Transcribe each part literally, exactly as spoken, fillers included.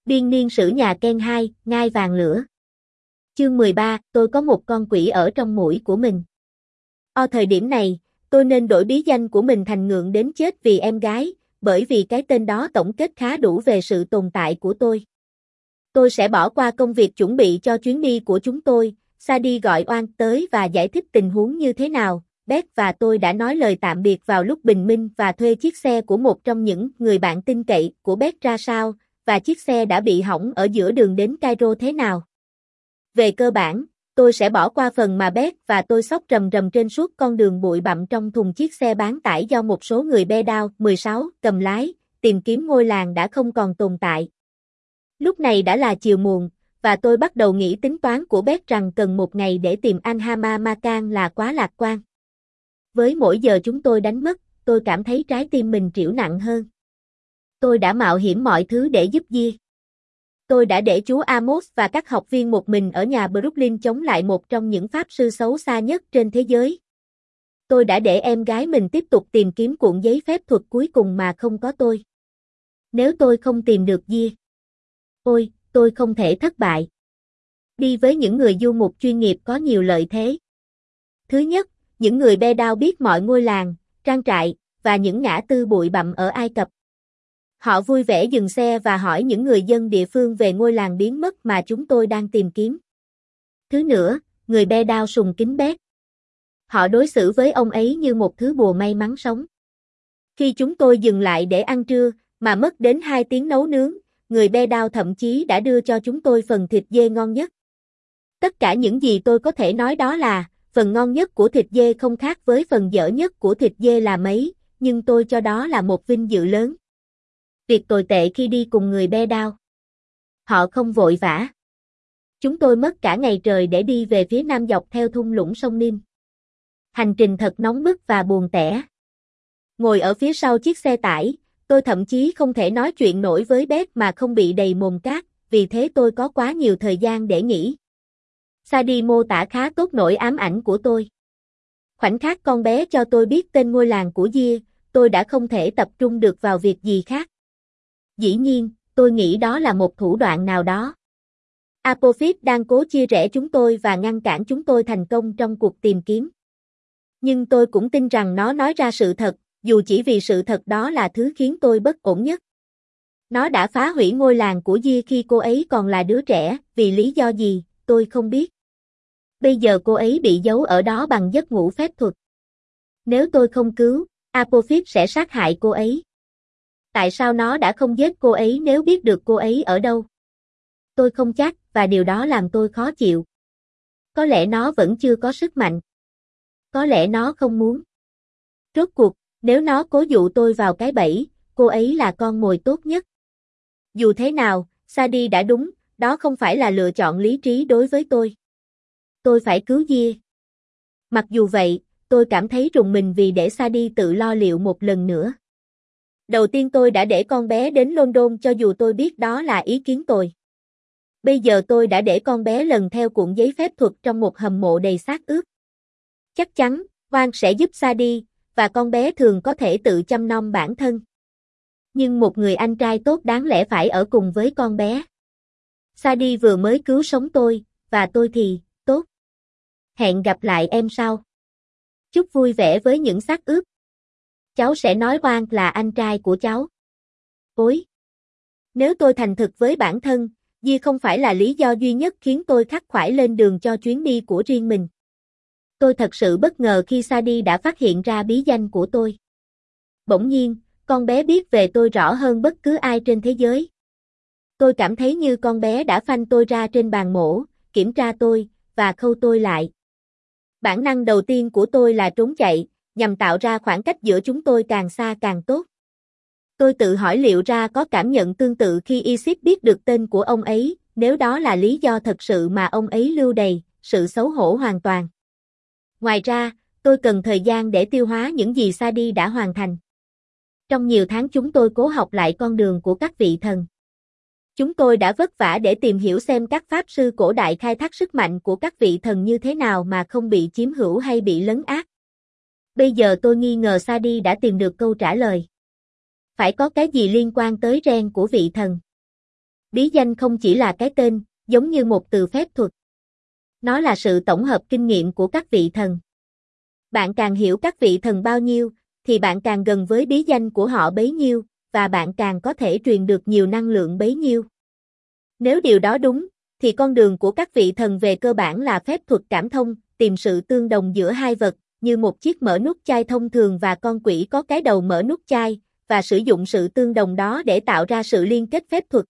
Biên niên sử nhà Ken hai, ngai vàng lửa. Chương mười ba, tôi có một con quỷ ở trong mũi của mình. Ở thời điểm này, tôi nên đổi bí danh của mình thành Ngượng đến chết vì em gái, bởi vì cái tên đó tổng kết khá đủ về sự tồn tại của tôi. Tôi sẽ bỏ qua công việc chuẩn bị cho chuyến đi của chúng tôi, Sadie gọi Oan tới và giải thích tình huống như thế nào. Beth và tôi đã nói lời tạm biệt vào lúc bình minh và thuê chiếc xe của một trong những người bạn tin cậy của Beth ra sao, và chiếc xe đã bị hỏng ở giữa đường đến Cairo thế nào. Về cơ bản, tôi sẽ bỏ qua phần mà Beth và tôi xóc rầm rầm trên suốt con đường bụi bặm trong thùng chiếc xe bán tải do một số người be đao mười sáu cầm lái, tìm kiếm ngôi làng đã không còn tồn tại. Lúc này đã là chiều muộn, và tôi bắt đầu nghĩ tính toán của Beth rằng cần một ngày để tìm Anhama Makan là quá lạc quan. Với mỗi giờ chúng tôi đánh mất, tôi cảm thấy trái tim mình trĩu nặng hơn. Tôi đã mạo hiểm mọi thứ để giúp Gia. Tôi đã để chú Amos và các học viên một mình ở nhà Brooklyn chống lại một trong những pháp sư xấu xa nhất trên thế giới. Tôi đã để em gái mình tiếp tục tìm kiếm cuộn giấy phép thuật cuối cùng mà không có tôi. Nếu tôi không tìm được Gia, ôi, tôi không thể thất bại. Đi với những người du mục chuyên nghiệp có nhiều lợi thế. Thứ nhất, những người be đao biết mọi ngôi làng, trang trại, và những ngã tư bụi bặm ở Ai Cập. Họ vui vẻ dừng xe và hỏi những người dân địa phương về ngôi làng biến mất mà chúng tôi đang tìm kiếm. Thứ nữa, người be đao sùng kính Beth. Họ đối xử với ông ấy như một thứ bùa may mắn sống. Khi chúng tôi dừng lại để ăn trưa, mà mất đến hai tiếng nấu nướng, người be đao thậm chí đã đưa cho chúng tôi phần thịt dê ngon nhất. Tất cả những gì tôi có thể nói đó là, phần ngon nhất của thịt dê không khác với phần dở nhất của thịt dê là mấy, nhưng tôi cho đó là một vinh dự lớn. Việc tồi tệ khi đi cùng người be đao. Họ không vội vã. Chúng tôi mất cả ngày trời để đi về phía nam dọc theo thung lũng sông Nin. Hành trình thật nóng bức và buồn tẻ. Ngồi ở phía sau chiếc xe tải, tôi thậm chí không thể nói chuyện nổi với Beth mà không bị đầy mồm cát, vì thế tôi có quá nhiều thời gian để nghĩ. Sadie mô tả khá tốt nỗi ám ảnh của tôi. Khoảnh khắc con bé cho tôi biết tên ngôi làng của Gia, tôi đã không thể tập trung được vào việc gì khác. Dĩ nhiên, tôi nghĩ đó là một thủ đoạn nào đó. Apophis đang cố chia rẽ chúng tôi và ngăn cản chúng tôi thành công trong cuộc tìm kiếm. Nhưng tôi cũng tin rằng nó nói ra sự thật, dù chỉ vì sự thật đó là thứ khiến tôi bất ổn nhất. Nó đã phá hủy ngôi làng của Gia khi cô ấy còn là đứa trẻ, vì lý do gì, tôi không biết. Bây giờ cô ấy bị giấu ở đó bằng giấc ngủ phép thuật. Nếu tôi không cứu, Apophis sẽ sát hại cô ấy. Tại sao nó đã không giết cô ấy nếu biết được cô ấy ở đâu? Tôi không chắc, và điều đó làm tôi khó chịu. Có lẽ nó vẫn chưa có sức mạnh. Có lẽ nó không muốn. Rốt cuộc, nếu nó cố dụ tôi vào cái bẫy, cô ấy là con mồi tốt nhất. Dù thế nào, Sadie đã đúng, đó không phải là lựa chọn lý trí đối với tôi. Tôi phải cứu Gia. Mặc dù vậy, tôi cảm thấy rùng mình vì để Sadie tự lo liệu một lần nữa. Đầu tiên tôi đã để con bé đến London cho dù tôi biết đó là ý kiến tồi. Bây giờ tôi đã để con bé lần theo cuộn giấy phép thuật trong một hầm mộ đầy xác ướp. Chắc chắn, Oan sẽ giúp Sadie, và con bé thường có thể tự chăm nom bản thân. Nhưng một người anh trai tốt đáng lẽ phải ở cùng với con bé. Sadie vừa mới cứu sống tôi, và tôi thì, tốt. Hẹn gặp lại em sau. Chúc vui vẻ với những xác ướp. Cháu sẽ nói Oan là anh trai của cháu. Ôi! Nếu tôi thành thực với bản thân, Gia không phải là lý do duy nhất khiến tôi khắc khoải lên đường cho chuyến đi của riêng mình. Tôi thật sự bất ngờ khi Sadie đã phát hiện ra bí danh của tôi. Bỗng nhiên, con bé biết về tôi rõ hơn bất cứ ai trên thế giới. Tôi cảm thấy như con bé đã phanh tôi ra trên bàn mổ, kiểm tra tôi, và khâu tôi lại. Bản năng đầu tiên của tôi là trốn chạy, nhằm tạo ra khoảng cách giữa chúng tôi càng xa càng tốt. Tôi tự hỏi liệu ra có cảm nhận tương tự khi Isis biết được tên của ông ấy, nếu đó là lý do thật sự mà ông ấy lưu đày, sự xấu hổ hoàn toàn. Ngoài ra, tôi cần thời gian để tiêu hóa những gì Sadie đã hoàn thành. Trong nhiều tháng chúng tôi cố học lại con đường của các vị thần. Chúng tôi đã vất vả để tìm hiểu xem các pháp sư cổ đại khai thác sức mạnh của các vị thần như thế nào mà không bị chiếm hữu hay bị lấn át. Bây giờ tôi nghi ngờ Sadie đã tìm được câu trả lời. Phải có cái gì liên quan tới ren của vị thần. Bí danh không chỉ là cái tên, giống như một từ phép thuật. Nó là sự tổng hợp kinh nghiệm của các vị thần. Bạn càng hiểu các vị thần bao nhiêu, thì bạn càng gần với bí danh của họ bấy nhiêu, và bạn càng có thể truyền được nhiều năng lượng bấy nhiêu. Nếu điều đó đúng, thì con đường của các vị thần về cơ bản là phép thuật cảm thông, tìm sự tương đồng giữa hai vật, như một chiếc mở nút chai thông thường và con quỷ có cái đầu mở nút chai, và sử dụng sự tương đồng đó để tạo ra sự liên kết phép thuật.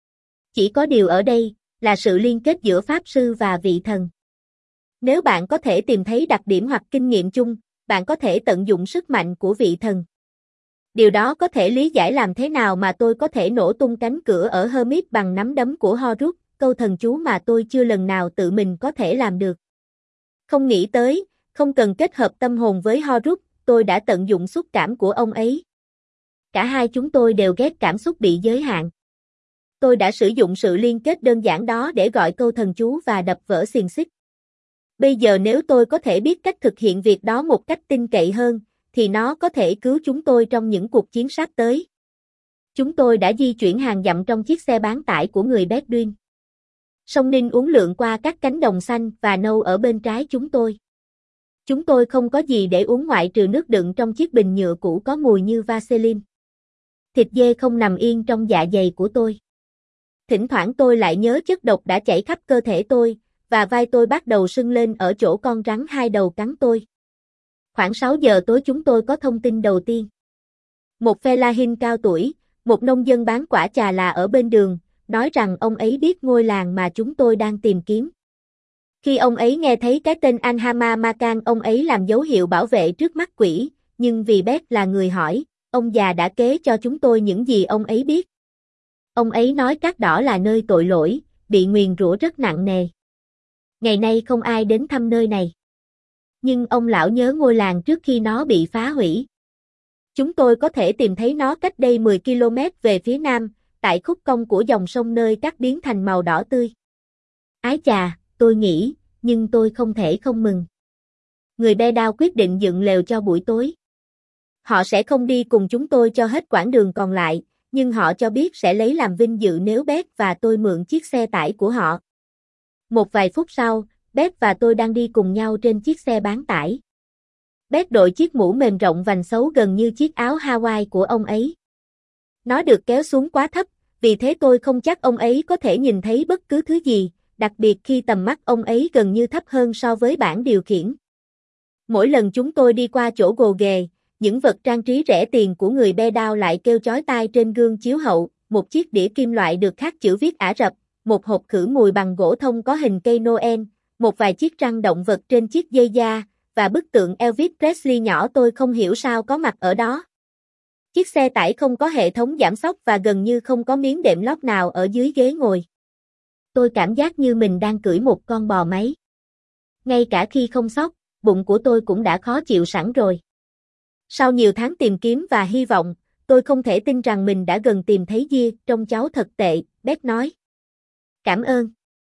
Chỉ có điều ở đây, là sự liên kết giữa Pháp Sư và vị thần. Nếu bạn có thể tìm thấy đặc điểm hoặc kinh nghiệm chung, bạn có thể tận dụng sức mạnh của vị thần. Điều đó có thể lý giải làm thế nào mà tôi có thể nổ tung cánh cửa ở Hermit bằng nắm đấm của Horus, câu thần chú mà tôi chưa lần nào tự mình có thể làm được. Không nghĩ tới, không cần kết hợp tâm hồn với Horus, tôi đã tận dụng xúc cảm của ông ấy. Cả hai chúng tôi đều ghét cảm xúc bị giới hạn. Tôi đã sử dụng sự liên kết đơn giản đó để gọi câu thần chú và đập vỡ xiềng xích. Bây giờ nếu tôi có thể biết cách thực hiện việc đó một cách tin cậy hơn, thì nó có thể cứu chúng tôi trong những cuộc chiến sắp tới. Chúng tôi đã di chuyển hàng dặm trong chiếc xe bán tải của người Bedouin. Sông Ninh uốn lượn qua các cánh đồng xanh và nâu ở bên trái chúng tôi. Chúng tôi không có gì để uống ngoại trừ nước đựng trong chiếc bình nhựa cũ có mùi như Vaseline. Thịt dê không nằm yên trong dạ dày của tôi. Thỉnh thoảng tôi lại nhớ chất độc đã chảy khắp cơ thể tôi, và vai tôi bắt đầu sưng lên ở chỗ con rắn hai đầu cắn tôi. Khoảng sáu giờ tối chúng tôi có thông tin đầu tiên. Một fellahin cao tuổi, một nông dân bán quả trà là ở bên đường, nói rằng ông ấy biết ngôi làng mà chúng tôi đang tìm kiếm. Khi ông ấy nghe thấy cái tên Anhama Makan, ông ấy làm dấu hiệu bảo vệ trước mắt quỷ, nhưng vì Beth là người hỏi, ông già đã kế cho chúng tôi những gì ông ấy biết. Ông ấy nói cát đỏ là nơi tội lỗi, bị nguyền rủa rất nặng nề. Ngày nay không ai đến thăm nơi này. Nhưng ông lão nhớ ngôi làng trước khi nó bị phá hủy. Chúng tôi có thể tìm thấy nó cách đây mười ki lô mét về phía nam, tại khúc cong của dòng sông nơi cát biến thành màu đỏ tươi. Ái chà, tôi nghĩ, nhưng tôi không thể không mừng. Người Bedouin quyết định dựng lều cho buổi tối. Họ sẽ không đi cùng chúng tôi cho hết quãng đường còn lại, nhưng họ cho biết sẽ lấy làm vinh dự nếu Beth và tôi mượn chiếc xe tải của họ. Một vài phút sau, Beth và tôi đang đi cùng nhau trên chiếc xe bán tải. Beth đội chiếc mũ mềm rộng vành xấu gần như chiếc áo Hawaii của ông ấy. Nó được kéo xuống quá thấp, vì thế tôi không chắc ông ấy có thể nhìn thấy bất cứ thứ gì, đặc biệt khi tầm mắt ông ấy gần như thấp hơn so với bảng điều khiển. Mỗi lần chúng tôi đi qua chỗ gồ ghề, những vật trang trí rẻ tiền của người Bedouin lại kêu chói tai trên gương chiếu hậu, một chiếc đĩa kim loại được khắc chữ viết Ả Rập, một hộp khử mùi bằng gỗ thông có hình cây Noel, một vài chiếc răng động vật trên chiếc dây da, và bức tượng Elvis Presley nhỏ tôi không hiểu sao có mặt ở đó. Chiếc xe tải không có hệ thống giảm xóc và gần như không có miếng đệm lót nào ở dưới ghế ngồi. Tôi cảm giác như mình đang cưỡi một con bò máy. Ngay cả khi không xóc, bụng của tôi cũng đã khó chịu sẵn rồi. Sau nhiều tháng tìm kiếm và hy vọng, tôi không thể tin rằng mình đã gần tìm thấy Gia, trông cháu thật tệ, Beth nói. Cảm ơn.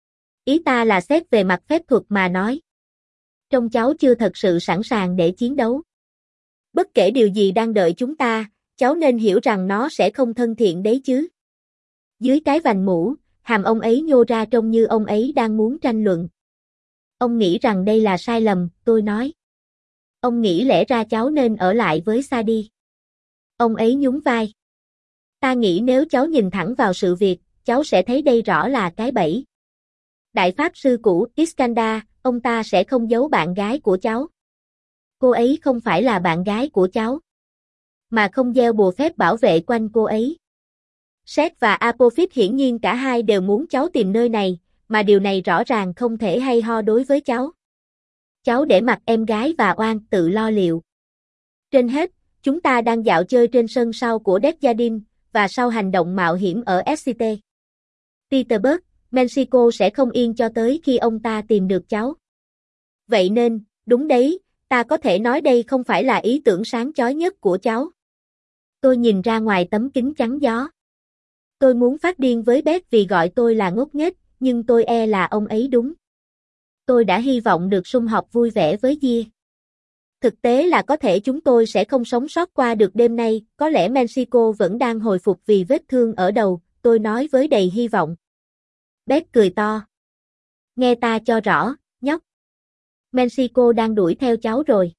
Ý ta là xét về mặt phép thuật mà nói. Trông cháu chưa thật sự sẵn sàng để chiến đấu. Bất kể điều gì đang đợi chúng ta, cháu nên hiểu rằng nó sẽ không thân thiện đấy chứ. Dưới cái vành mũ, hàm ông ấy nhô ra trông như ông ấy đang muốn tranh luận. Ông nghĩ rằng đây là sai lầm, tôi nói. Ông nghĩ lẽ ra cháu nên ở lại với Sadie. Ông ấy nhún vai. Ta nghĩ nếu cháu nhìn thẳng vào sự việc, cháu sẽ thấy đây rõ là cái bẫy. Đại pháp sư cũ Iskandar, ông ta sẽ không giấu bạn gái của cháu. Cô ấy không phải là bạn gái của cháu. Mà không gieo bùa phép bảo vệ quanh cô ấy. Seth và Apophis hiển nhiên cả hai đều muốn cháu tìm nơi này, mà điều này rõ ràng không thể hay ho đối với cháu. Cháu để mặc em gái và Oan tự lo liệu. Trên hết, chúng ta đang dạo chơi trên sân sau của Desjardins, và sau hành động mạo hiểm ở ét xê tê. Petersburg, Mexico sẽ không yên cho tới khi ông ta tìm được cháu. Vậy nên, đúng đấy, ta có thể nói đây không phải là ý tưởng sáng chói nhất của cháu. Tôi nhìn ra ngoài tấm kính chắn gió. Tôi muốn phát điên với Beth vì gọi tôi là ngốc nghếch, nhưng tôi e là ông ấy đúng. Tôi đã hy vọng được sum họp vui vẻ với Gia. Thực tế là có thể chúng tôi sẽ không sống sót qua được đêm nay, có lẽ Mexico vẫn đang hồi phục vì vết thương ở đầu, tôi nói với đầy hy vọng. Beth cười to. Nghe ta cho rõ, nhóc. Mexico đang đuổi theo cháu rồi.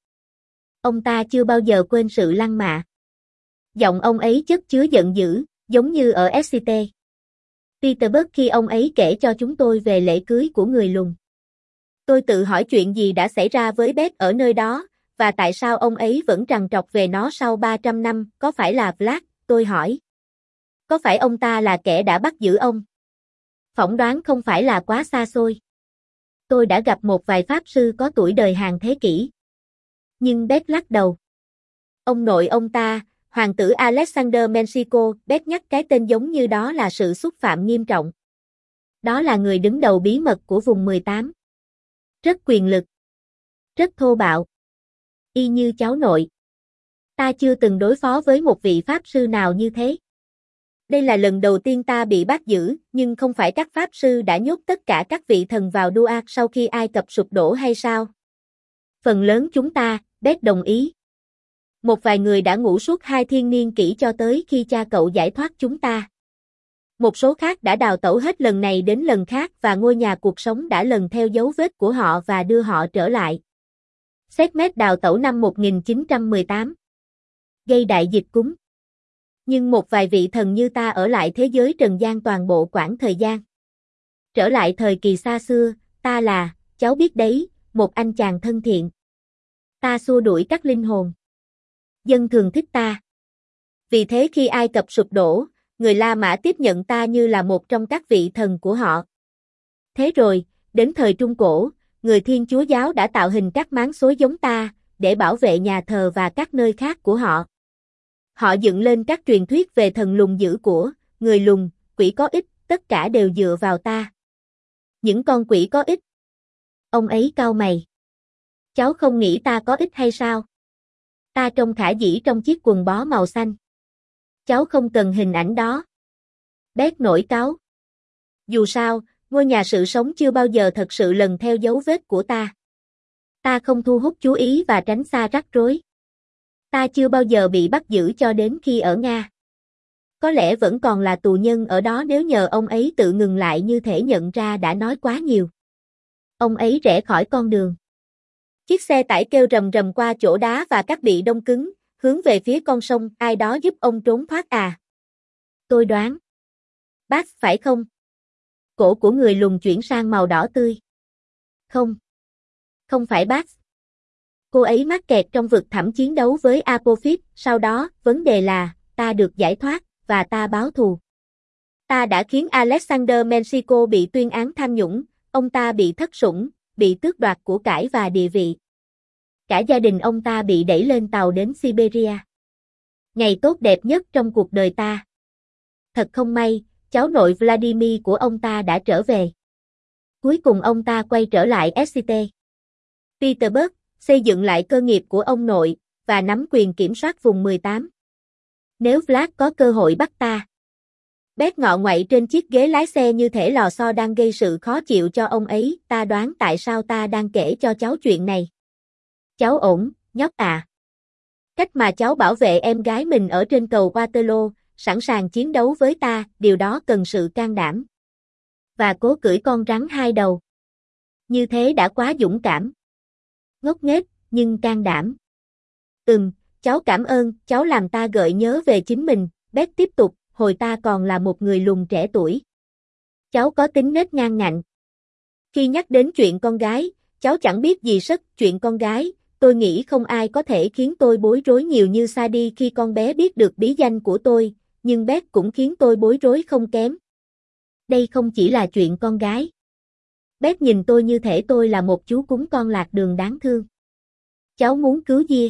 Ông ta chưa bao giờ quên sự lăng mạ. Giọng ông ấy chất chứa giận dữ, giống như ở ét xê tê. Petersburg khi ông ấy kể cho chúng tôi về lễ cưới của người lùn. Tôi tự hỏi chuyện gì đã xảy ra với Beth ở nơi đó, và tại sao ông ấy vẫn trằn trọc về nó sau ba trăm năm, có phải là Vlad, tôi hỏi. Có phải ông ta là kẻ đã bắt giữ ông? Phỏng đoán không phải là quá xa xôi. Tôi đã gặp một vài pháp sư có tuổi đời hàng thế kỷ. Nhưng Beth lắc đầu. Ông nội ông ta, hoàng tử Alexander Mexico, Beth nhắc cái tên giống như đó là sự xúc phạm nghiêm trọng. Đó là người đứng đầu bí mật của vùng mười tám. Rất quyền lực. Rất thô bạo. Y như cháu nội. Ta chưa từng đối phó với một vị pháp sư nào như thế. Đây là lần đầu tiên ta bị bắt giữ, nhưng không phải các pháp sư đã nhốt tất cả các vị thần vào Duat sau khi Ai Cập sụp đổ hay sao? Phần lớn chúng ta, Beth đồng ý. Một vài người đã ngủ suốt hai thiên niên kỷ cho tới khi cha cậu giải thoát chúng ta. Một số khác đã đào tẩu hết lần này đến lần khác và ngôi nhà cuộc sống đã lần theo dấu vết của họ và đưa họ trở lại. Sekhmet đào tẩu năm một nghìn chín trăm mười tám. Gây đại dịch cúm. Nhưng một vài vị thần như ta ở lại thế giới trần gian toàn bộ quãng thời gian. Trở lại thời kỳ xa xưa, ta là, cháu biết đấy, một anh chàng thân thiện. Ta xua đuổi các linh hồn. Dân thường thích ta. Vì thế khi Ai Cập sụp đổ, người La Mã tiếp nhận ta như là một trong các vị thần của họ. Thế rồi, đến thời Trung Cổ, người Thiên Chúa giáo đã tạo hình các máng xối giống ta, để bảo vệ nhà thờ và các nơi khác của họ. Họ dựng lên các truyền thuyết về thần lùn dữ của, người lùn, quỷ có ích, tất cả đều dựa vào ta. Những con quỷ có ích. Ông ấy cau mày. Cháu không nghĩ ta có ích hay sao? Ta trông khả dĩ trong chiếc quần bó màu xanh. Cháu không cần hình ảnh đó. Beth nổi cáu. Dù sao, ngôi nhà sự sống chưa bao giờ thật sự lần theo dấu vết của ta. Ta không thu hút chú ý và tránh xa rắc rối. Ta chưa bao giờ bị bắt giữ cho đến khi ở Nga. Có lẽ vẫn còn là tù nhân ở đó nếu nhờ ông ấy tự ngừng lại như thể nhận ra đã nói quá nhiều. Ông ấy rẽ khỏi con đường. Chiếc xe tải kêu rầm rầm qua chỗ đá và các bị đông cứng, hướng về phía con sông, ai đó giúp ông trốn thoát à? Tôi đoán. Bác phải không? Cổ của người lùn chuyển sang màu đỏ tươi. Không. Không phải bác. Cô ấy mắc kẹt trong vực thẳm chiến đấu với Apophis, sau đó, vấn đề là, ta được giải thoát, và ta báo thù. Ta đã khiến Alexander Mexico bị tuyên án tham nhũng, ông ta bị thất sủng, bị tước đoạt của cải và địa vị. Cả gia đình ông ta bị đẩy lên tàu đến Siberia. Ngày tốt đẹp nhất trong cuộc đời ta. Thật không may, cháu nội Vladimir của ông ta đã trở về. Cuối cùng ông ta quay trở lại ét xê tê. Petersburg, xây dựng lại cơ nghiệp của ông nội, và nắm quyền kiểm soát vùng mười tám. Nếu Vlad có cơ hội bắt ta. Beth ngọ nguậy trên chiếc ghế lái xe như thể lò xo đang gây sự khó chịu cho ông ấy, ta đoán tại sao ta đang kể cho cháu chuyện này. Cháu ổn, nhóc à. Cách mà cháu bảo vệ em gái mình ở trên cầu Waterloo, sẵn sàng chiến đấu với ta, điều đó cần sự can đảm. Và cố cưỡi con rắn hai đầu. Như thế đã quá dũng cảm. Ngốc nghếch, nhưng can đảm. Ừm, cháu cảm ơn, cháu làm ta gợi nhớ về chính mình, Beth tiếp tục, hồi ta còn là một người lùn trẻ tuổi. Cháu có tính nết ngang ngạnh. Khi nhắc đến chuyện con gái, cháu chẳng biết gì sất chuyện con gái, tôi nghĩ không ai có thể khiến tôi bối rối nhiều như Sadie khi con bé biết được bí danh của tôi, nhưng Beth cũng khiến tôi bối rối không kém. Đây không chỉ là chuyện con gái. Beth nhìn tôi như thể tôi là một chú cún con lạc đường đáng thương. Cháu muốn cứu Gia.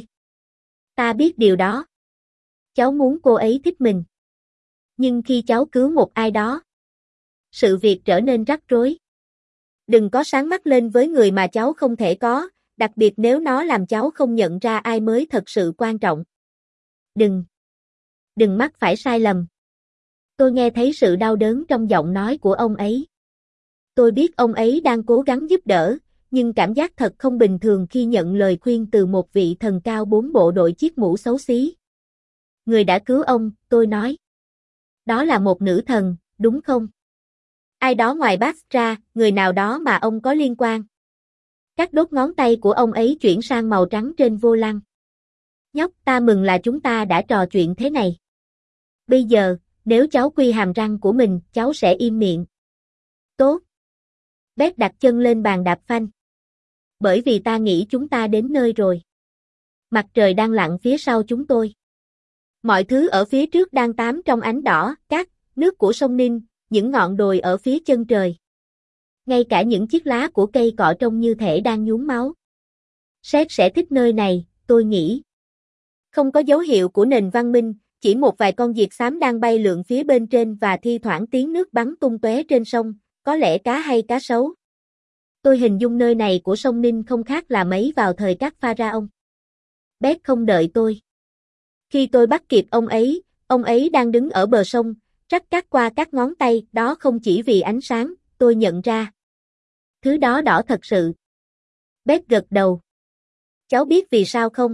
Ta biết điều đó. Cháu muốn cô ấy thích mình. Nhưng khi cháu cứu một ai đó, sự việc trở nên rắc rối. Đừng có sáng mắt lên với người mà cháu không thể có, đặc biệt nếu nó làm cháu không nhận ra ai mới thật sự quan trọng. Đừng. Đừng mắc phải sai lầm. Tôi nghe thấy sự đau đớn trong giọng nói của ông ấy. Tôi biết ông ấy đang cố gắng giúp đỡ, nhưng cảm giác thật không bình thường khi nhận lời khuyên từ một vị thần cao bốn bộ đội chiếc mũ xấu xí. Người đã cứu ông, tôi nói. Đó là một nữ thần, đúng không? Ai đó ngoài Bax ra, người nào đó mà ông có liên quan. Các đốt ngón tay của ông ấy chuyển sang màu trắng trên vô lăng. Nhóc, ta mừng là chúng ta đã trò chuyện thế này. Bây giờ, nếu cháu quy hàm răng của mình, cháu sẽ im miệng. Tốt. Beth đặt chân lên bàn đạp phanh. Bởi vì ta nghĩ chúng ta đến nơi rồi. Mặt trời đang lặn phía sau chúng tôi. Mọi thứ ở phía trước đang tám trong ánh đỏ, cát, nước của sông Ninh, những ngọn đồi ở phía chân trời. Ngay cả những chiếc lá của cây cọ trông như thể đang nhuốm máu. Seth sẽ thích nơi này, tôi nghĩ. Không có dấu hiệu của nền văn minh, chỉ một vài con diệt xám đang bay lượn phía bên trên và thi thoảng tiếng nước bắn tung tóe trên sông, có lẽ cá hay cá sấu. Tôi hình dung nơi này của sông Ninh không khác là mấy vào thời các pharaoh. Beth không đợi tôi. Khi tôi bắt kịp ông ấy, ông ấy đang đứng ở bờ sông, trắc cát qua các ngón tay, đó không chỉ vì ánh sáng, tôi nhận ra. Thứ đó đỏ thật sự. Beth gật đầu. Cháu biết vì sao không?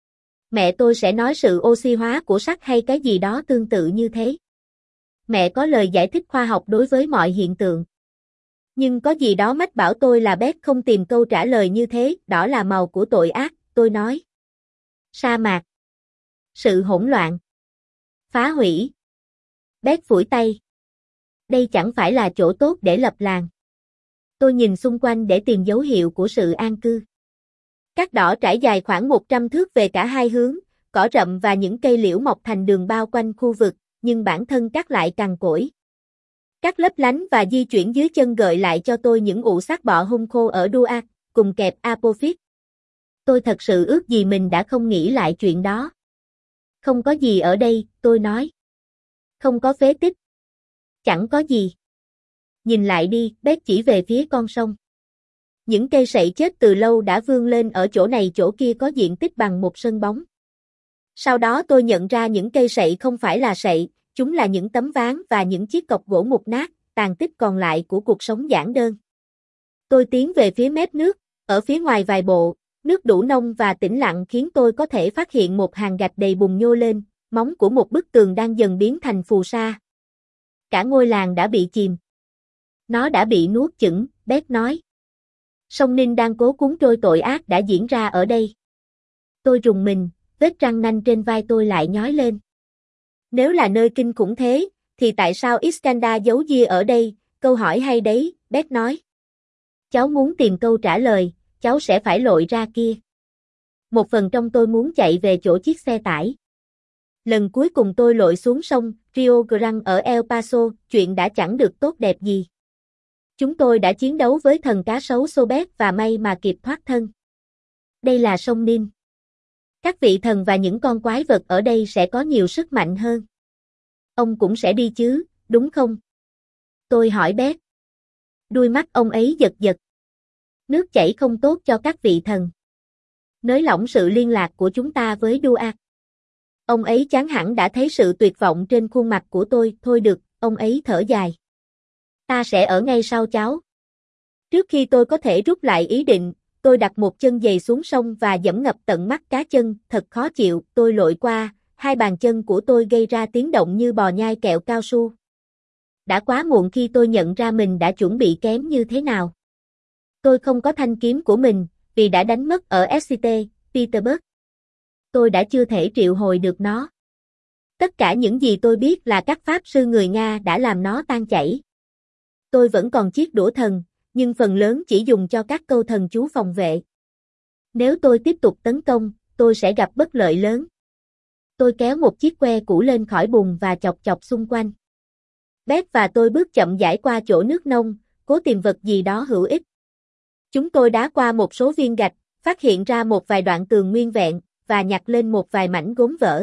Mẹ tôi sẽ nói sự oxy hóa của sắt hay cái gì đó tương tự như thế. Mẹ có lời giải thích khoa học đối với mọi hiện tượng. Nhưng có gì đó mách bảo tôi là Beth không tìm câu trả lời như thế, đỏ là màu của tội ác, tôi nói. Sa mạc. Sự hỗn loạn. Phá hủy. Beth phủi tay. Đây chẳng phải là chỗ tốt để lập làng. Tôi nhìn xung quanh để tìm dấu hiệu của sự an cư. Cát đỏ trải dài khoảng một trăm thước về cả hai hướng, cỏ rậm và những cây liễu mọc thành đường bao quanh khu vực, nhưng bản thân cát lại cằn cỗi. Cát lấp lánh và di chuyển dưới chân gợi lại cho tôi những ụ xác bọ hung khô ở Duat, cùng kẹp Apophis. Tôi thật sự ước gì mình đã không nghĩ lại chuyện đó. Không có gì ở đây, tôi nói. Không có phế tích. Chẳng có gì. Nhìn lại đi, Beth chỉ về phía con sông. Những cây sậy chết từ lâu đã vươn lên ở chỗ này chỗ kia có diện tích bằng một sân bóng. Sau đó tôi nhận ra những cây sậy không phải là sậy, chúng là những tấm ván và những chiếc cọc gỗ mục nát, tàn tích còn lại của cuộc sống giản đơn. Tôi tiến về phía mép nước, ở phía ngoài vài bộ, nước đủ nông và tĩnh lặng khiến tôi có thể phát hiện một hàng gạch đầy bùn nhô lên, móng của một bức tường đang dần biến thành phù sa. Cả ngôi làng đã bị chìm. Nó đã bị nuốt chửng, Beth nói. Sông Ninh đang cố cuốn trôi tội ác đã diễn ra ở đây. Tôi rùng mình, vết răng nanh trên vai tôi lại nhói lên. Nếu là nơi kinh khủng thế, thì tại sao Iskandar giấu Gia ở đây? Câu hỏi hay đấy, Beth nói. Cháu muốn tìm câu trả lời, cháu sẽ phải lội ra kia. Một phần trong tôi muốn chạy về chỗ chiếc xe tải. Lần cuối cùng tôi lội xuống sông Rio Grande ở El Paso, chuyện đã chẳng được tốt đẹp gì. Chúng tôi đã chiến đấu với thần cá sấu Sobek và may mà kịp thoát thân. Đây là sông Nin. Các vị thần và những con quái vật ở đây sẽ có nhiều sức mạnh hơn. Ông cũng sẽ đi chứ, đúng không? Tôi hỏi Beth. Đuôi mắt ông ấy giật giật. Nước chảy không tốt cho các vị thần. Nới lỏng sự liên lạc của chúng ta với Duat. Ông ấy chán hẳn đã thấy sự tuyệt vọng trên khuôn mặt của tôi. Thôi được, ông ấy thở dài. Ta sẽ ở ngay sau cháu. Trước khi tôi có thể rút lại ý định, tôi đặt một chân giày xuống sông và dẫm ngập tận mắt cá chân, thật khó chịu, tôi lội qua, hai bàn chân của tôi gây ra tiếng động như bò nhai kẹo cao su. Đã quá muộn khi tôi nhận ra mình đã chuẩn bị kém như thế nào. Tôi không có thanh kiếm của mình, vì đã đánh mất ở ét xê tê, Petersburg. Tôi đã chưa thể triệu hồi được nó. Tất cả những gì tôi biết là các pháp sư người Nga đã làm nó tan chảy. Tôi vẫn còn chiếc đũa thần, nhưng phần lớn chỉ dùng cho các câu thần chú phòng vệ. Nếu tôi tiếp tục tấn công, tôi sẽ gặp bất lợi lớn. Tôi kéo một chiếc que cũ lên khỏi bùn và chọc chọc xung quanh. Beth và tôi bước chậm rãi qua chỗ nước nông, cố tìm vật gì đó hữu ích. Chúng tôi đá qua một số viên gạch, phát hiện ra một vài đoạn tường nguyên vẹn, và nhặt lên một vài mảnh gốm vỡ.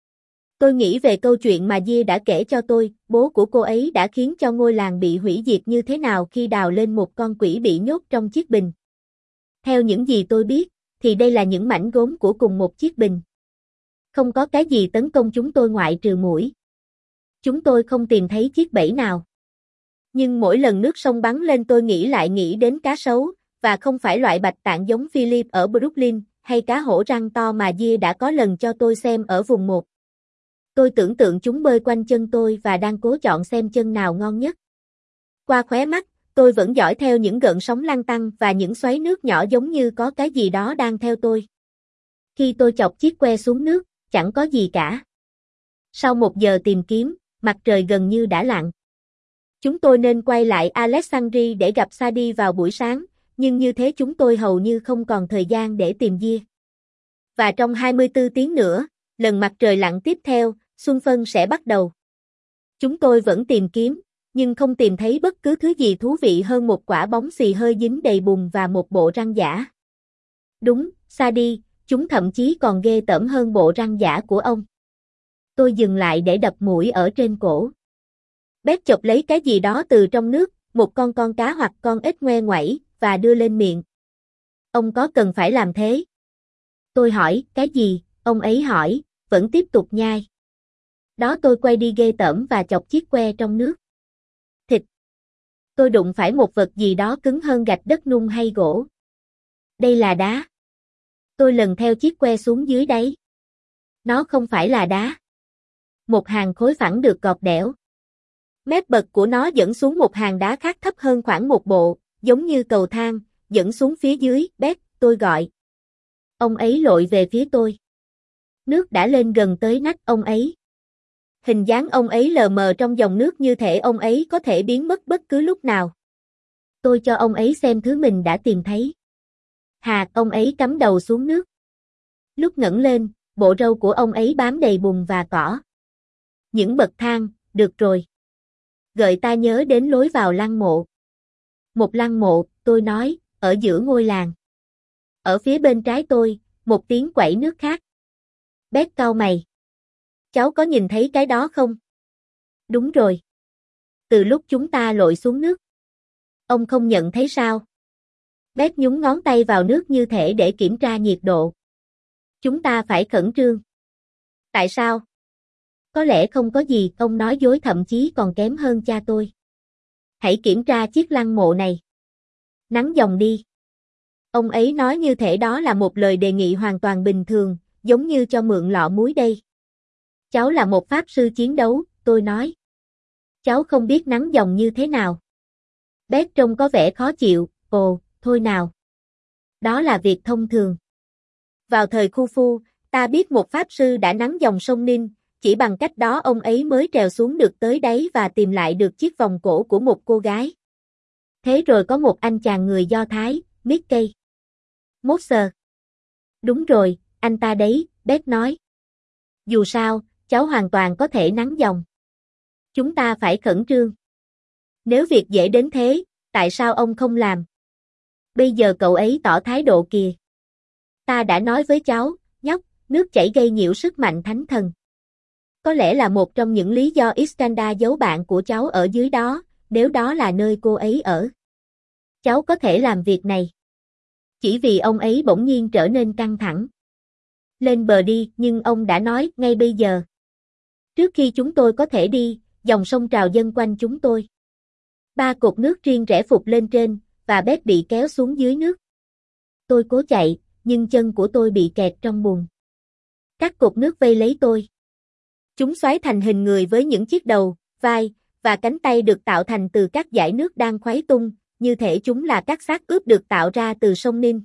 Tôi nghĩ về câu chuyện mà Gia đã kể cho tôi, bố của cô ấy đã khiến cho ngôi làng bị hủy diệt như thế nào khi đào lên một con quỷ bị nhốt trong chiếc bình. Theo những gì tôi biết, thì đây là những mảnh gốm của cùng một chiếc bình. Không có cái gì tấn công chúng tôi ngoại trừ muỗi. Chúng tôi không tìm thấy chiếc bẫy nào. Nhưng mỗi lần nước sông bắn lên tôi nghĩ lại nghĩ đến cá sấu, và không phải loại bạch tạng giống Philip ở Brooklyn, hay cá hổ răng to mà Gia đã có lần cho tôi xem ở vùng một. Tôi tưởng tượng chúng bơi quanh chân tôi và đang cố chọn xem chân nào ngon nhất. Qua khóe mắt, tôi vẫn dõi theo những gợn sóng lăn tăn và những xoáy nước nhỏ giống như có cái gì đó đang theo tôi. Khi tôi chọc chiếc que xuống nước, chẳng có gì cả. Sau một giờ tìm kiếm, mặt trời gần như đã lặn. Chúng tôi nên quay lại Alexandria để gặp Sadie vào buổi sáng, nhưng như thế chúng tôi hầu như không còn thời gian để tìm Gia. Và trong hai mươi tư tiếng nữa, lần mặt trời lặn tiếp theo, xuân phân sẽ bắt đầu. Chúng tôi vẫn tìm kiếm, nhưng không tìm thấy bất cứ thứ gì thú vị hơn một quả bóng xì hơi dính đầy bùn và một bộ răng giả. Đúng, Sadie, chúng thậm chí còn ghê tởm hơn bộ răng giả của ông. Tôi dừng lại để đập mũi ở trên cổ. Bét chộp lấy cái gì đó từ trong nước, một con con cá hoặc con ếch ngoe ngoẩy, và đưa lên miệng. Ông có cần phải làm thế? Tôi hỏi, cái gì? Ông ấy hỏi, vẫn tiếp tục nhai. Đó tôi quay đi ghê tởm và chọc chiếc que trong nước. Thịt. Tôi đụng phải một vật gì đó cứng hơn gạch đất nung hay gỗ. Đây là đá. Tôi lần theo chiếc que xuống dưới đáy. Nó không phải là đá. Một hàng khối phẳng được gọt đẽo. Mép bậc của nó dẫn xuống một hàng đá khác thấp hơn khoảng một bộ, giống như cầu thang, dẫn xuống phía dưới. Bét, tôi gọi. Ông ấy lội về phía tôi. Nước đã lên gần tới nách ông ấy. Hình dáng ông ấy lờ mờ trong dòng nước như thể ông ấy có thể biến mất bất cứ lúc nào. Tôi cho ông ấy xem thứ mình đã tìm thấy. Hà, ông ấy cắm đầu xuống nước. Lúc ngẩng lên, bộ râu của ông ấy bám đầy bùn và cỏ. Những bậc thang, được rồi. Gợi ta nhớ đến lối vào lăng mộ. Một lăng mộ, tôi nói, ở giữa ngôi làng. Ở phía bên trái tôi, một tiếng quẩy nước khác. Bét cau mày. Cháu có nhìn thấy cái đó không? Đúng rồi. Từ lúc chúng ta lội xuống nước. Ông không nhận thấy sao? Bét nhúng ngón tay vào nước như thể để kiểm tra nhiệt độ. Chúng ta phải khẩn trương. Tại sao? Có lẽ không có gì, ông nói dối thậm chí còn kém hơn cha tôi. Hãy kiểm tra chiếc lăng mộ này. Nắn dòng đi. Ông ấy nói như thể đó là một lời đề nghị hoàn toàn bình thường, giống như cho mượn lọ muối đây. Cháu là một pháp sư chiến đấu, tôi nói. Cháu không biết nắn dòng như thế nào. Bét trông có vẻ khó chịu, ồ, thôi nào. Đó là việc thông thường. Vào thời Khufu, ta biết một pháp sư đã nắn dòng sông Nin, chỉ bằng cách đó ông ấy mới trèo xuống được tới đáy và tìm lại được chiếc vòng cổ của một cô gái. Thế rồi có một anh chàng người Do Thái, Mickey Moser. Đúng rồi, anh ta đấy, Bét nói. Dù sao, cháu hoàn toàn có thể nắn dòng. Chúng ta phải khẩn trương. Nếu việc dễ đến thế, tại sao ông không làm? Bây giờ cậu ấy tỏ thái độ kìa. Ta đã nói với cháu, nhóc, nước chảy gây nhiễu sức mạnh thánh thần. Có lẽ là một trong những lý do Iskandar giấu bạn của cháu ở dưới đó, nếu đó là nơi cô ấy ở. Cháu có thể làm việc này. Chỉ vì ông ấy bỗng nhiên trở nên căng thẳng. Lên bờ đi, nhưng ông đã nói ngay bây giờ. Trước khi chúng tôi có thể đi, dòng sông trào dâng quanh chúng tôi. Ba cột nước riêng rẽ phụt lên trên, và Bét bị kéo xuống dưới nước. Tôi cố chạy, nhưng chân của tôi bị kẹt trong bùn. Các cột nước vây lấy tôi. Chúng xoáy thành hình người với những chiếc đầu, vai, và cánh tay được tạo thành từ các dải nước đang khuấy tung, như thể chúng là các xác ướp được tạo ra từ sông Nin.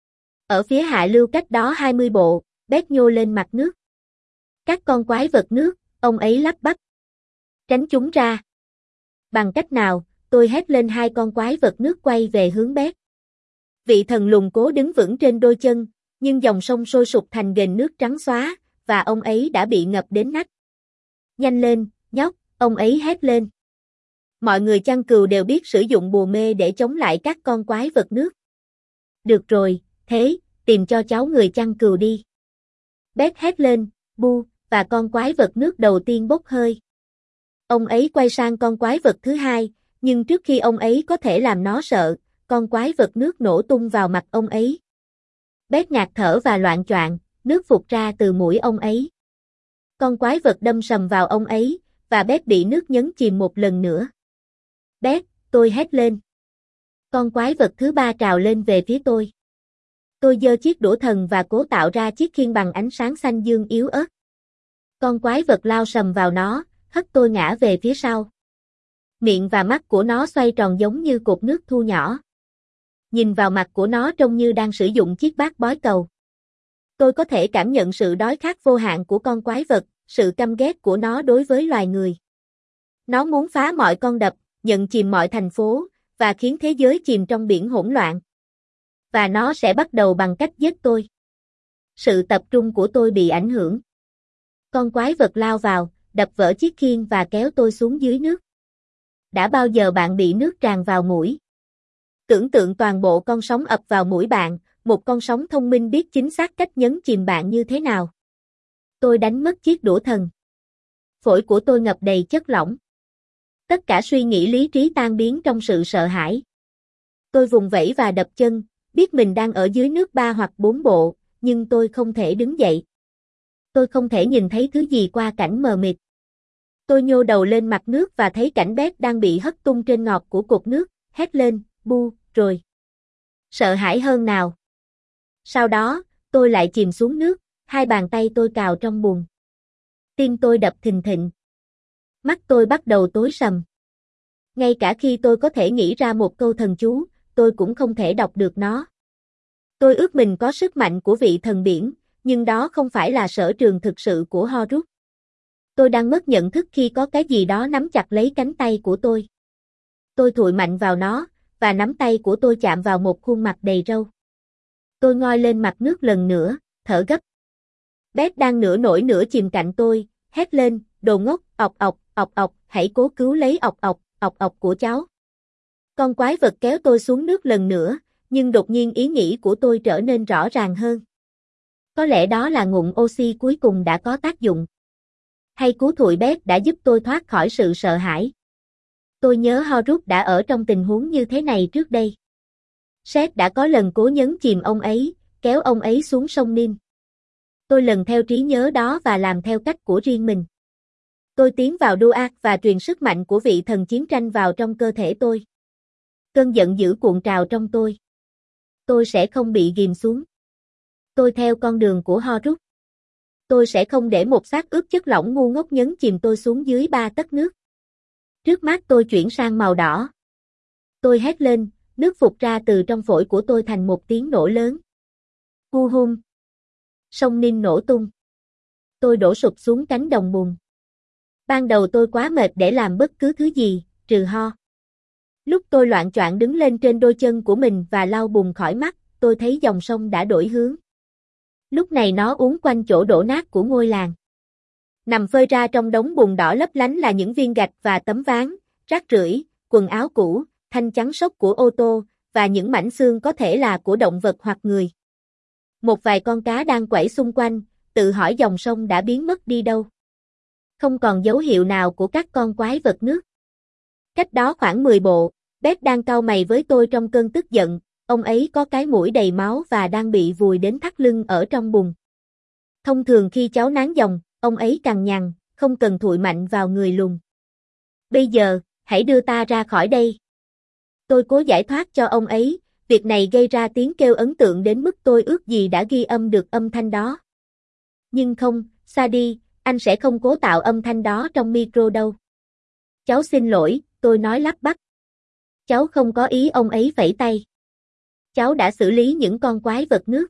Ở phía hạ lưu cách đó hai mươi bộ, Bét nhô lên mặt nước. Các con quái vật nước, ông ấy lắp bắp. Tránh chúng ra. Bằng cách nào, tôi hét lên hai con quái vật nước quay về hướng Bét. Vị thần lùn cố đứng vững trên đôi chân, nhưng dòng sông sôi sục thành ghềnh nước trắng xóa, và ông ấy đã bị ngập đến nách. Nhanh lên, nhóc, ông ấy hét lên. Mọi người chăn cừu đều biết sử dụng bùa mê để chống lại các con quái vật nước. Được rồi, thế, tìm cho cháu người chăn cừu đi. Bét hét lên, bu, và con quái vật nước đầu tiên bốc hơi. Ông ấy quay sang con quái vật thứ hai, nhưng trước khi ông ấy có thể làm nó sợ, con quái vật nước nổ tung vào mặt ông ấy. Bét ngạt thở và loạng choạng, nước phụt ra từ mũi ông ấy. Con quái vật đâm sầm vào ông ấy, và Bét bị nước nhấn chìm một lần nữa. Bét, tôi hét lên. Con quái vật thứ ba trào lên về phía tôi. Tôi giơ chiếc đũa thần và cố tạo ra chiếc khiên bằng ánh sáng xanh dương yếu ớt. Con quái vật lao sầm vào nó, hất tôi ngã về phía sau. Miệng và mắt của nó xoay tròn giống như cột nước thu nhỏ. Nhìn vào mặt của nó trông như đang sử dụng chiếc bát bói cầu. Tôi có thể cảm nhận sự đói khát vô hạn của con quái vật, sự căm ghét của nó đối với loài người. Nó muốn phá mọi con đập, nhận chìm mọi thành phố, và khiến thế giới chìm trong biển hỗn loạn. Và nó sẽ bắt đầu bằng cách giết tôi. Sự tập trung của tôi bị ảnh hưởng. Con quái vật lao vào, đập vỡ chiếc khiên và kéo tôi xuống dưới nước. Đã bao giờ bạn bị nước tràn vào mũi? Tưởng tượng toàn bộ con sóng ập vào mũi bạn, một con sóng thông minh biết chính xác cách nhấn chìm bạn như thế nào. Tôi đánh mất chiếc đũa thần. Phổi của tôi ngập đầy chất lỏng. Tất cả suy nghĩ lý trí tan biến trong sự sợ hãi. Tôi vùng vẫy và đập chân, biết mình đang ở dưới nước ba hoặc bốn bộ, nhưng tôi không thể đứng dậy. Tôi không thể nhìn thấy thứ gì qua cảnh mờ mịt. Tôi nhô đầu lên mặt nước và thấy cảnh Beth đang bị hất tung trên ngọt của cột nước, hét lên, bu, rồi. Sợ hãi hơn nào. Sau đó, tôi lại chìm xuống nước, hai bàn tay tôi cào trong bùn. Tim tôi đập thình thịch. Mắt tôi bắt đầu tối sầm. Ngay cả khi tôi có thể nghĩ ra một câu thần chú, tôi cũng không thể đọc được nó. Tôi ước mình có sức mạnh của vị thần biển, nhưng đó không phải là sở trường thực sự của Horus. Tôi đang mất nhận thức khi có cái gì đó nắm chặt lấy cánh tay của tôi. Tôi thụi mạnh vào nó, và nắm tay của tôi chạm vào một khuôn mặt đầy râu. Tôi ngoi lên mặt nước lần nữa, thở gấp. Beth đang nửa nổi nửa chìm cạnh tôi, hét lên, đồ ngốc, ọc ọc, ọc ọc, hãy cố cứu lấy ọc ọc, ọc ọc của cháu. Con quái vật kéo tôi xuống nước lần nữa, nhưng đột nhiên ý nghĩ của tôi trở nên rõ ràng hơn. Có lẽ đó là nguồn oxy cuối cùng đã có tác dụng. Hay cú thụi Beth đã giúp tôi thoát khỏi sự sợ hãi. Tôi nhớ Horus đã ở trong tình huống như thế này trước đây. Seth đã có lần cố nhấn chìm ông ấy, kéo ông ấy xuống sông Nin. Tôi lần theo trí nhớ đó và làm theo cách của riêng mình. Tôi tiến vào Duat và truyền sức mạnh của vị thần chiến tranh vào trong cơ thể tôi. Cơn giận dữ cuộn trào trong tôi. Tôi sẽ không bị ghìm xuống. Tôi theo con đường của Horus. Tôi sẽ không để một xác ướp chất lỏng ngu ngốc nhấn chìm tôi xuống dưới ba tấc nước. Trước mắt tôi chuyển sang màu đỏ. Tôi hét lên, nước phụt ra từ trong phổi của tôi thành một tiếng nổ lớn. Hu hum. Sông Nin nổ tung. Tôi đổ sụp xuống cánh đồng bùn. Ban đầu tôi quá mệt để làm bất cứ thứ gì, trừ ho. Lúc tôi loạng choạng đứng lên trên đôi chân của mình và lau bùn khỏi mắt, tôi thấy dòng sông đã đổi hướng. Lúc này nó uốn quanh chỗ đổ nát của ngôi làng. Nằm phơi ra trong đống bùn đỏ lấp lánh là những viên gạch và tấm ván, rác rưởi, quần áo cũ, thanh chắn sốc của ô tô, và những mảnh xương có thể là của động vật hoặc người. Một vài con cá đang quẩy xung quanh, tự hỏi dòng sông đã biến mất đi đâu. Không còn dấu hiệu nào của các con quái vật nước. Cách đó khoảng mười bộ, Beth đang cau mày với tôi trong cơn tức giận, ông ấy có cái mũi đầy máu và đang bị vùi đến thắt lưng ở trong bùn. Thông thường khi cháu nán dòng, ông ấy cằn nhằn, không cần thụi mạnh vào người lùn. Bây giờ, hãy đưa ta ra khỏi đây. Tôi cố giải thoát cho ông ấy, việc này gây ra tiếng kêu ấn tượng đến mức tôi ước gì đã ghi âm được âm thanh đó. Nhưng không, xa đi, anh sẽ không cố tạo âm thanh đó trong micro đâu. Cháu xin lỗi, tôi nói lắp bắp. Cháu không có ý ông ấy phẩy tay. Cháu đã xử lý những con quái vật nước.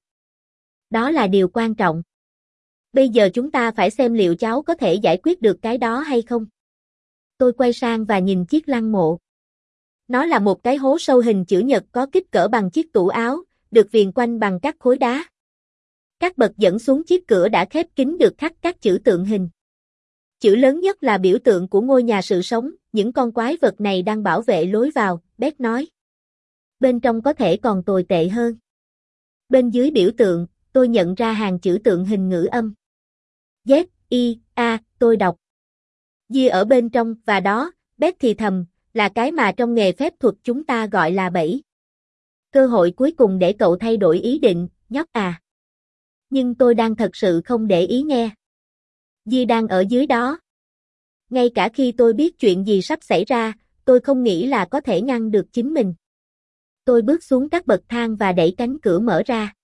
Đó là điều quan trọng. Bây giờ chúng ta phải xem liệu cháu có thể giải quyết được cái đó hay không. Tôi quay sang và nhìn chiếc lăng mộ. Nó là một cái hố sâu hình chữ nhật có kích cỡ bằng chiếc tủ áo, được viền quanh bằng các khối đá. Các bậc dẫn xuống chiếc cửa đã khép kín được khắc các chữ tượng hình. Chữ lớn nhất là biểu tượng của ngôi nhà sự sống, những con quái vật này đang bảo vệ lối vào, Beth nói. Bên trong có thể còn tồi tệ hơn. Bên dưới biểu tượng, tôi nhận ra hàng chữ tượng hình ngữ âm. Z, I, A, tôi đọc. Di ở bên trong, và đó, Beth thì thầm, là cái mà trong nghề phép thuật chúng ta gọi là bẫy. Cơ hội cuối cùng để cậu thay đổi ý định, nhóc à. Nhưng tôi đang thật sự không để ý nghe. Di đang ở dưới đó. Ngay cả khi tôi biết chuyện gì sắp xảy ra, tôi không nghĩ là có thể ngăn được chính mình. Tôi bước xuống các bậc thang và đẩy cánh cửa mở ra.